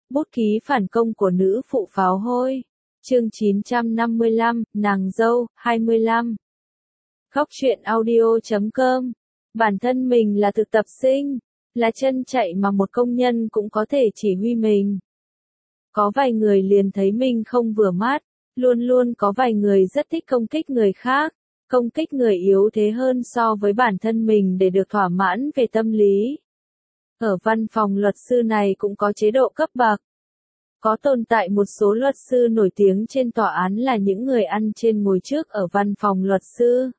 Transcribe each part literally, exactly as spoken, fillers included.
Bút ký phản công của nữ phụ pháo hôi. Chương chín trăm năm mươi lăm, nàng dâu, hai mươi lăm. Góc truyện audio chấm com. Bản thân mình là thực tập sinh, là chân chạy mà một công nhân cũng có thể chỉ huy mình. Có vài người liền thấy mình không vừa mắt, luôn luôn có vài người rất thích công kích người khác, công kích người yếu thế hơn so với bản thân mình để được thỏa mãn về tâm lý. Ở văn phòng luật sư này cũng có chế độ cấp bậc. Có tồn tại một số luật sư nổi tiếng trên tòa án là những người ăn trên ngồi trước ở văn phòng luật sư.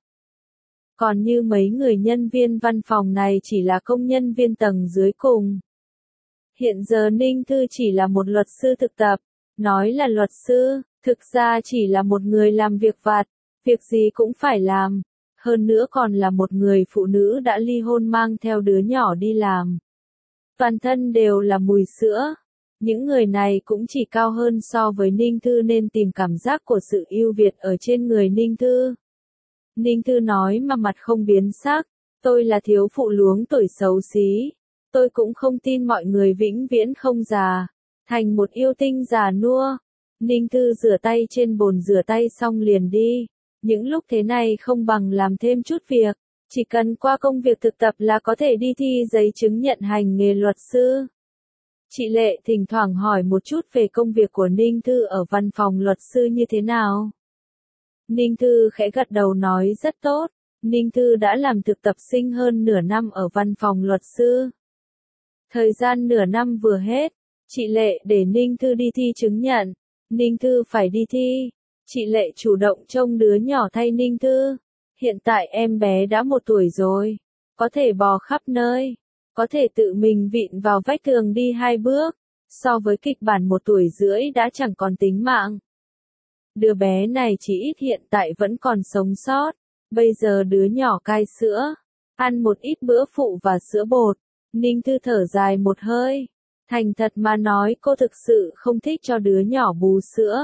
Còn như mấy người nhân viên văn phòng này chỉ là công nhân viên tầng dưới cùng. Hiện giờ Ninh Thư chỉ là một luật sư thực tập, nói là luật sư, thực ra chỉ là một người làm việc vặt, việc gì cũng phải làm, hơn nữa còn là một người phụ nữ đã ly hôn mang theo đứa nhỏ đi làm. Toàn thân đều là mùi sữa. Những người này cũng chỉ cao hơn so với Ninh Thư nên tìm cảm giác của sự ưu việt ở trên người Ninh Thư. Ninh Thư nói mà mặt không biến sắc, tôi là thiếu phụ luống tuổi xấu xí. Tôi cũng không tin mọi người vĩnh viễn không già, thành một yêu tinh già nua. Ninh Thư rửa tay trên bồn rửa tay xong liền đi. Những lúc thế này không bằng làm thêm chút việc, chỉ cần qua công việc thực tập là có thể đi thi giấy chứng nhận hành nghề luật sư. Chị Lệ thỉnh thoảng hỏi một chút về công việc của Ninh Thư ở văn phòng luật sư như thế nào. Ninh Thư khẽ gật đầu nói rất tốt. Ninh Thư đã làm thực tập sinh hơn nửa năm ở văn phòng luật sư. Thời gian nửa năm vừa hết, chị Lệ để Ninh Thư đi thi chứng nhận. Ninh Thư phải đi thi. Chị Lệ chủ động trông đứa nhỏ thay Ninh Thư. Hiện tại em bé đã một tuổi rồi, có thể bò khắp nơi, có thể tự mình vịn vào vách tường đi hai bước, so với kịch bản một tuổi rưỡi đã chẳng còn tính mạng. Đứa bé này chỉ ít hiện tại vẫn còn sống sót, bây giờ đứa nhỏ cai sữa, ăn một ít bữa phụ và sữa bột. Ninh Thư thở dài một hơi, thành thật mà nói cô thực sự không thích cho đứa nhỏ bú sữa.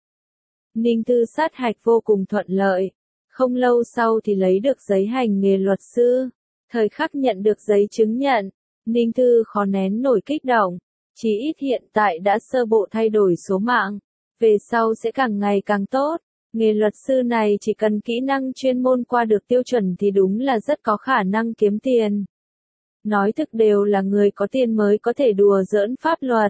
Ninh Thư sát hạch vô cùng thuận lợi. Không lâu sau thì lấy được giấy hành nghề luật sư. Thời khắc nhận được giấy chứng nhận, Ninh Thư khó nén nổi kích động. Chỉ ít hiện tại đã sơ bộ thay đổi số mạng. Về sau sẽ càng ngày càng tốt. Nghề luật sư này chỉ cần kỹ năng chuyên môn qua được tiêu chuẩn thì đúng là rất có khả năng kiếm tiền. Nói thực đều là người có tiền mới có thể đùa giỡn pháp luật.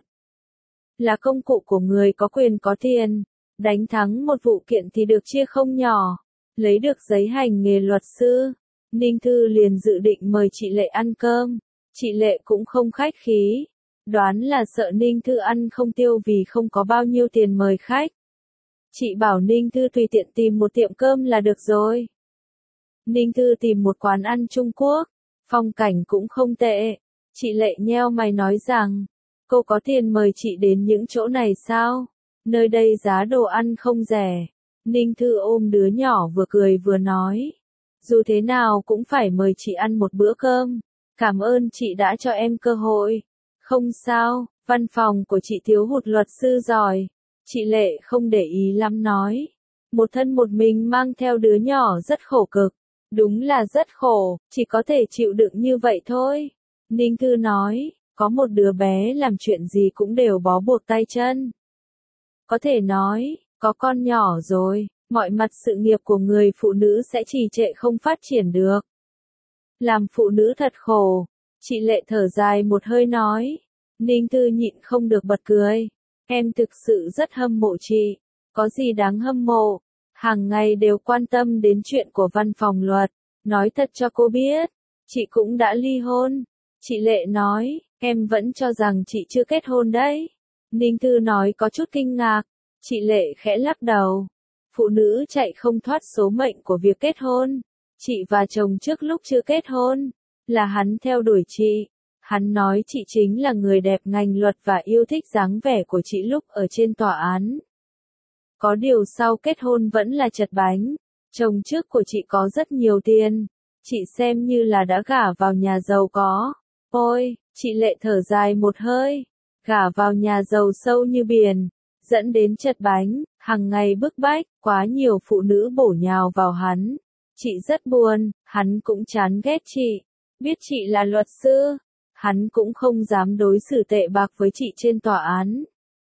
Là công cụ của người có quyền có tiền. Đánh thắng một vụ kiện thì được chia không nhỏ. Lấy được giấy hành nghề luật sư, Ninh Thư liền dự định mời chị Lệ ăn cơm. Chị Lệ cũng không khách khí, đoán là sợ Ninh Thư ăn không tiêu vì không có bao nhiêu tiền mời khách. Chị bảo Ninh Thư tùy tiện tìm một tiệm cơm là được rồi. Ninh Thư tìm một quán ăn Trung Quốc, phong cảnh cũng không tệ. Chị Lệ nheo mày nói rằng, cô có tiền mời chị đến những chỗ này sao? Nơi đây giá đồ ăn không rẻ. Ninh Thư ôm đứa nhỏ vừa cười vừa nói. Dù thế nào cũng phải mời chị ăn một bữa cơm. Cảm ơn chị đã cho em cơ hội. Không sao, văn phòng của chị thiếu hụt luật sư giỏi. Chị Lệ không để ý lắm nói. Một thân một mình mang theo đứa nhỏ rất khổ cực. Đúng là rất khổ, chỉ có thể chịu đựng như vậy thôi. Ninh Thư nói, có một đứa bé làm chuyện gì cũng đều bó buộc tay chân. Có thể nói, có con nhỏ rồi, mọi mặt sự nghiệp của người phụ nữ sẽ trì trệ không phát triển được. Làm phụ nữ thật khổ. Chị Lệ thở dài một hơi nói. Ninh Thư nhịn không được bật cười. Em thực sự rất hâm mộ chị. Có gì đáng hâm mộ? Hàng ngày đều quan tâm đến chuyện của văn phòng luật. Nói thật cho cô biết, chị cũng đã ly hôn. Chị Lệ nói, em vẫn cho rằng chị chưa kết hôn đấy. Ninh Thư nói có chút kinh ngạc. Chị Lệ khẽ lắc đầu. Phụ nữ chạy không thoát số mệnh của việc kết hôn. Chị và chồng trước lúc chưa kết hôn, là hắn theo đuổi chị. Hắn nói chị chính là người đẹp ngành luật và yêu thích dáng vẻ của chị lúc ở trên tòa án. Có điều sau kết hôn vẫn là chật bánh. Chồng trước của chị có rất nhiều tiền. Chị xem như là đã gả vào nhà giàu có. Ôi, chị Lệ thở dài một hơi. Gả vào nhà giàu sâu như biển. Dẫn đến chật bánh, hàng ngày bức bách, quá nhiều phụ nữ bổ nhào vào hắn. Chị rất buồn, hắn cũng chán ghét chị. Biết chị là luật sư, Hắn cũng không dám đối xử tệ bạc với chị trên tòa án.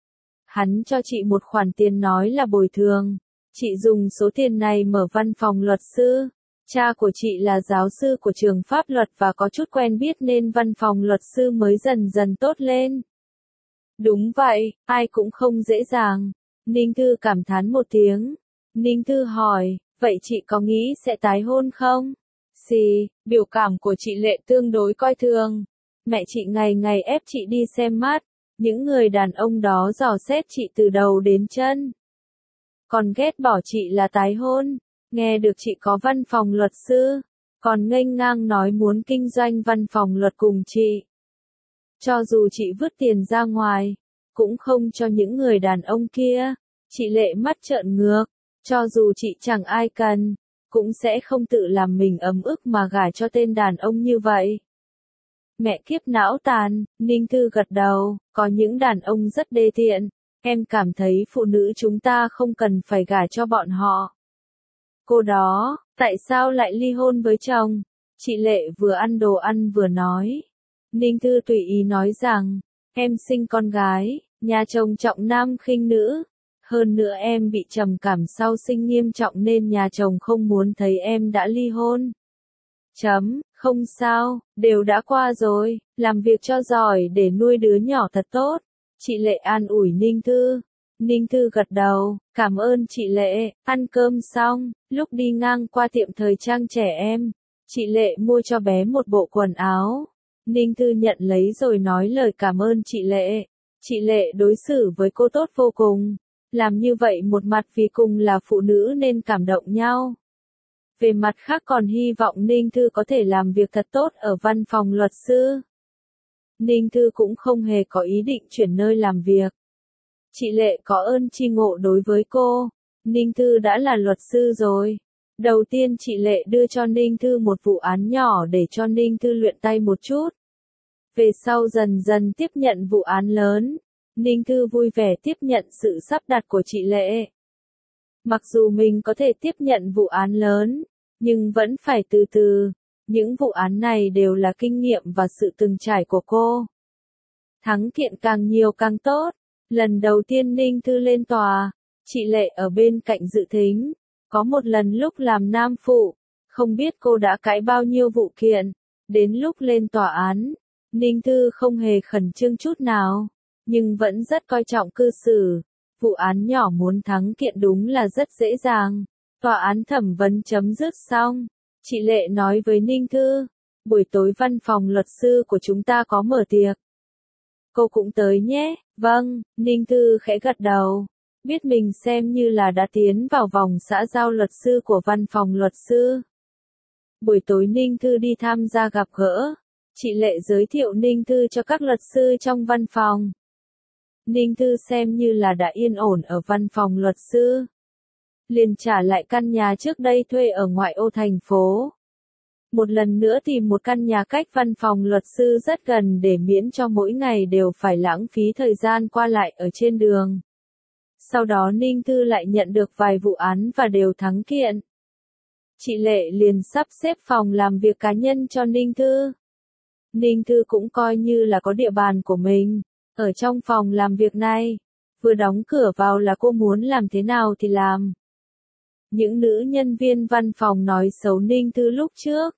Hắn cho chị một khoản tiền nói là bồi thường. Chị dùng số tiền này mở văn phòng luật sư. Cha của chị là giáo sư của trường pháp luật và có chút quen biết nên văn phòng luật sư mới dần dần tốt lên. Đúng vậy, ai cũng không dễ dàng. Ninh Thư cảm thán một tiếng. Ninh Thư hỏi, vậy chị có nghĩ sẽ tái hôn không? Xì, biểu cảm của chị Lệ tương đối coi thường. Mẹ chị ngày ngày ép chị đi xem mắt. Những người đàn ông đó dò xét chị từ đầu đến chân. Còn ghét bỏ chị là tái hôn. Nghe được chị có văn phòng luật sư. Còn nghênh ngang nói muốn kinh doanh văn phòng luật cùng chị. Cho dù chị vứt tiền ra ngoài. Cũng không cho những người đàn ông kia. Chị Lệ mắt trợn ngược. Cho dù chị chẳng ai cần. Cũng sẽ không tự làm mình ấm ức mà gả cho tên đàn ông như vậy. Mẹ kiếp não tàn, Ninh Thư gật đầu, có những đàn ông rất đê tiện, em cảm thấy phụ nữ chúng ta không cần phải gả cho bọn họ. Cô đó, tại sao lại ly hôn với chồng? Chị Lệ vừa ăn đồ ăn vừa nói. Ninh Thư tùy ý nói rằng, em sinh con gái, nhà chồng trọng nam khinh nữ. Hơn nữa em bị trầm cảm sau sinh nghiêm trọng nên nhà chồng không muốn thấy em đã ly hôn. Chấm, không sao, đều đã qua rồi, làm việc cho giỏi để nuôi đứa nhỏ thật tốt. Chị Lệ an ủi Ninh Thư. Ninh Thư gật đầu, cảm ơn chị Lệ, ăn cơm xong, lúc đi ngang qua tiệm thời trang trẻ em, chị Lệ mua cho bé một bộ quần áo. Ninh Thư nhận lấy rồi nói lời cảm ơn chị Lệ. Chị Lệ đối xử với cô tốt vô cùng. Làm như vậy một mặt vì cùng là phụ nữ nên cảm động nhau. Về mặt khác còn hy vọng Ninh Thư có thể làm việc thật tốt ở văn phòng luật sư. Ninh Thư cũng không hề có ý định chuyển nơi làm việc. Chị Lệ có ơn tri ngộ đối với cô. Ninh Thư đã là luật sư rồi. Đầu tiên chị Lệ đưa cho Ninh Thư một vụ án nhỏ để cho Ninh Thư luyện tay một chút. Về sau dần dần tiếp nhận vụ án lớn. Ninh Thư vui vẻ tiếp nhận sự sắp đặt của chị Lệ. Mặc dù mình có thể tiếp nhận vụ án lớn, nhưng vẫn phải từ từ. Những vụ án này đều là kinh nghiệm và sự từng trải của cô. Thắng kiện càng nhiều càng tốt. Lần đầu tiên Ninh Thư lên tòa, chị Lệ ở bên cạnh dự thính. Có một lần lúc làm nam phụ, không biết cô đã cãi bao nhiêu vụ kiện. Đến lúc lên tòa án, Ninh Thư không hề khẩn trương chút nào, nhưng vẫn rất coi trọng cư xử. Vụ án nhỏ muốn thắng kiện đúng là rất dễ dàng. Tòa án thẩm vấn chấm dứt xong. Chị Lệ nói với Ninh Thư, buổi tối văn phòng luật sư của chúng ta có mở tiệc. Cô cũng tới nhé. Vâng, Ninh Thư khẽ gật đầu. Biết mình xem như là đã tiến vào vòng xã giao luật sư của văn phòng luật sư. Buổi tối Ninh Thư đi tham gia gặp gỡ. Chị Lệ giới thiệu Ninh Thư cho các luật sư trong văn phòng. Ninh Thư xem như là đã yên ổn ở văn phòng luật sư. Liền trả lại căn nhà trước đây thuê ở ngoại ô thành phố. Một lần nữa tìm một căn nhà cách văn phòng luật sư rất gần để miễn cho mỗi ngày đều phải lãng phí thời gian qua lại ở trên đường. Sau đó Ninh Thư lại nhận được vài vụ án và đều thắng kiện. Chị Lệ liền sắp xếp phòng làm việc cá nhân cho Ninh Thư. Ninh Thư cũng coi như là có địa bàn của mình. Ở trong phòng làm việc này, vừa đóng cửa vào là cô muốn làm thế nào thì làm. Những nữ nhân viên văn phòng nói xấu Ninh Thư lúc trước.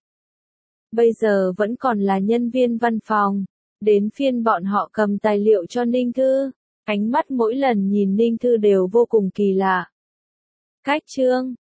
Bây giờ vẫn còn là nhân viên văn phòng. Đến phiên bọn họ cầm tài liệu cho Ninh Thư. Ánh mắt mỗi lần nhìn Ninh Thư đều vô cùng kỳ lạ. Cách chương